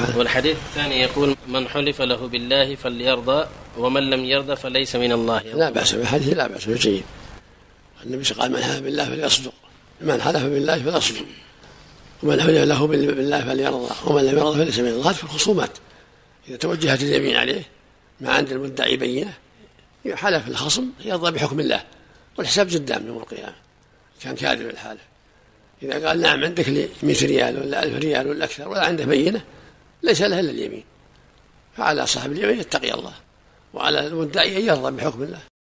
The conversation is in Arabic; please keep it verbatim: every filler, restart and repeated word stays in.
سبحانه. والحديث الثاني يقول من حلف له بالله فليرضى ومن لم يرضى فليس من الله. لا بأس بالحديث، لا بأس بالجيد. النبي قال من حلف بالله فليصدق، من حلف بالله فليصدق، ومن حلف له بالله فليرضى ومن لم يرضى فليس من الله. في الخصومات إذا توجهت اليمين عليه ما عند المدعي بينه حلف الخصم يرضى بحكم الله، والحساب قدام يوم القيامة كان كاذب الحالف. إذا قال نعم عندك لي مئة ريال ولا ألف ريال ولا أكثر ولا عنده بينة ليس له إلا اليمين، فعلى صاحب اليمين يتقي الله، وعلى المدعي أن يرضى بحكم الله.